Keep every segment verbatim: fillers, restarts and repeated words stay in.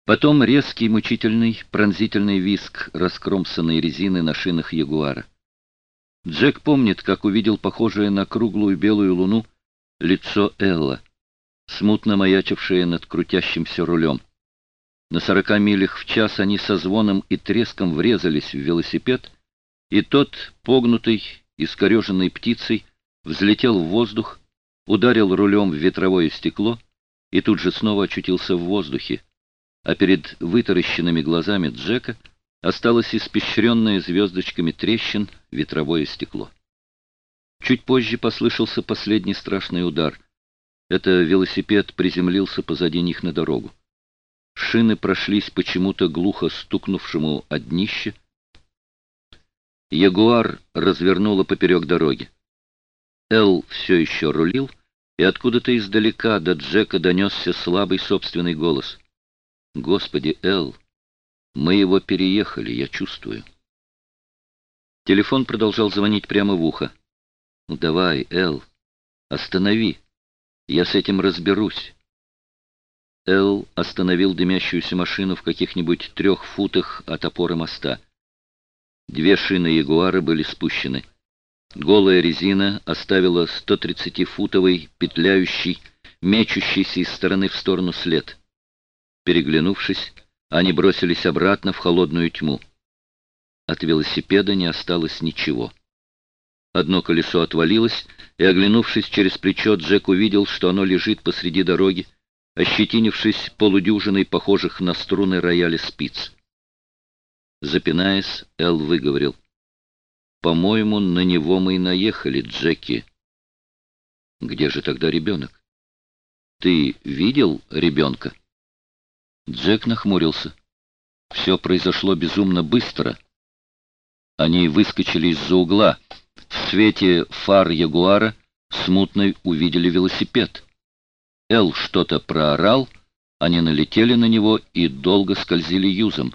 Потом резкий, мучительный, пронзительный визг раскромсанной резины на шинах Ягуара. Джек помнит, как увидел похожее на круглую белую луну лицо Элла, смутно маячившее над крутящимся рулем. На сорока милях в час они со звоном и треском врезались в велосипед, и тот, погнутый, искореженной птицей, взлетел в воздух, ударил рулем в ветровое стекло и тут же снова очутился в воздухе, а перед вытаращенными глазами Джека осталось испещренное звездочками трещин ветровое стекло. Чуть позже послышался последний страшный удар. Это велосипед приземлился позади них на дорогу. Шины прошлись почему-то глухо стукнувшему о днище. Ягуар развернуло поперек дороги. Эл все еще рулил, и откуда-то издалека до Джека донесся слабый собственный голос. «Господи, Эл, мы его переехали, я чувствую». Телефон продолжал звонить прямо в ухо. «Ну давай, Эл, останови, я с этим разберусь». Эл остановил дымящуюся машину в каких-нибудь трех футах от опоры моста. Две шины Ягуара были спущены. Голая резина оставила стотридцатифутовый, петляющий, мечущийся из стороны в сторону след. Переглянувшись, они бросились обратно в холодную тьму. От велосипеда не осталось ничего. Одно колесо отвалилось, и, оглянувшись через плечо, Джек увидел, что оно лежит посреди дороги, ощетинившись полудюжиной похожих на струны рояля спиц. Запинаясь, Эл выговорил: «По-моему, на него мы и наехали, Джеки». «Где же тогда ребенок? Ты видел ребенка?» Джек нахмурился. Все произошло безумно быстро. Они выскочили из-за угла. В свете фар Ягуара смутно увидели велосипед. Эл что-то проорал, они налетели на него и долго скользили юзом.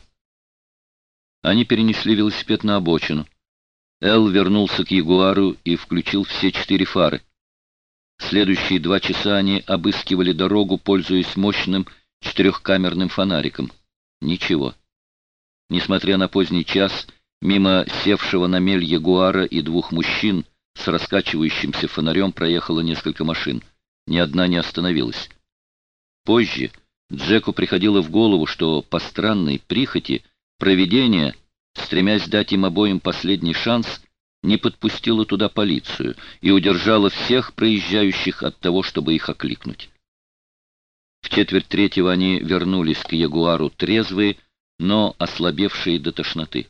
Они перенесли велосипед на обочину. Эл вернулся к Ягуару и включил все четыре фары. Следующие два часа они обыскивали дорогу, пользуясь мощным четырехкамерным фонариком. Ничего. Несмотря на поздний час, мимо севшего на мель Ягуара и двух мужчин с раскачивающимся фонарем проехало несколько машин. Ни одна не остановилась. Позже Джеку приходило в голову, что по странной прихоти провидение, стремясь дать им обоим последний шанс, не подпустило туда полицию и удержало всех проезжающих от того, чтобы их окликнуть. В четверть третьего они вернулись к Ягуару трезвые, но ослабевшие до тошноты.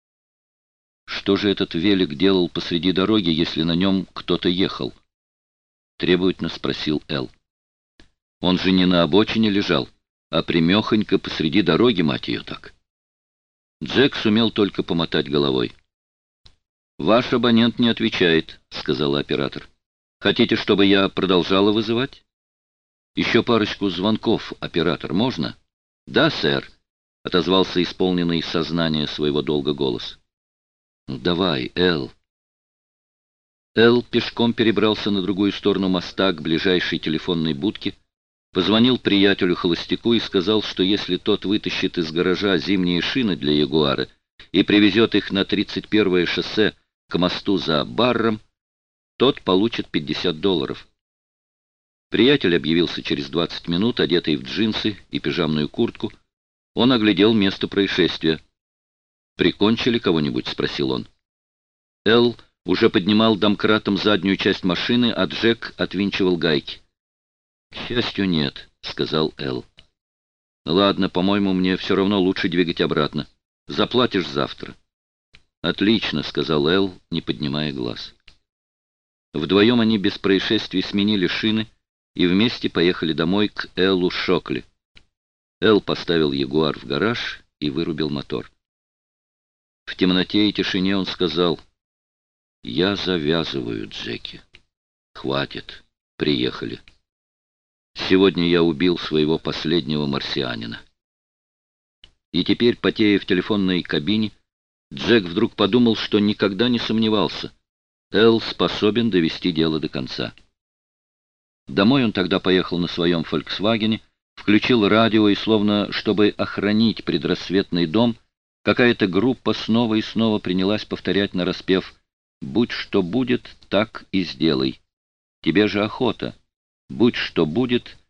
Что же этот велик делал посреди дороги, если на нем кто-то ехал? Требовательно спросил Эл. Он же не на обочине лежал, а примехонько посреди дороги, мать ее так. Джек сумел только помотать головой. «Ваш абонент не отвечает», — сказал оператор. «Хотите, чтобы я продолжала вызывать?» «Еще парочку звонков, оператор, можно?» «Да, сэр», — отозвался исполненный сознания своего долга голос. «Ну, давай, Эл». Эл пешком перебрался на другую сторону моста к ближайшей телефонной будке, позвонил приятелю-холостяку и сказал, что если тот вытащит из гаража зимние шины для Ягуара и привезет их на тридцать первое шоссе к мосту за Барром, тот получит пятьдесят долларов. Приятель объявился через двадцать минут, одетый в джинсы и пижамную куртку. Он оглядел место происшествия. «Прикончили кого-нибудь?» — спросил он. Эл уже поднимал домкратом заднюю часть машины, а Джек отвинчивал гайки. «К счастью, нет», — сказал Эл. «Ладно, по-моему, мне все равно лучше двигать обратно. Заплатишь завтра». «Отлично», — сказал Эл, не поднимая глаз. Вдвоем они без происшествий сменили шины и вместе поехали домой к Эллу Шокли. Эл поставил Ягуар в гараж и вырубил мотор. В темноте и тишине он сказал: «Я завязываю, Джеки. Хватит. Приехали. Сегодня я убил своего последнего марсианина». И теперь, потея в телефонной кабине, Джек вдруг подумал, что никогда не сомневался. Эл способен довести дело до конца. Домой он тогда поехал на своем «Фольксвагене», Включил радио, и, словно чтобы охранить предрассветный дом, какая-то группа снова и снова принялась повторять нараспев: «Будь что будет, так и сделай. Тебе же охота. Будь что будет,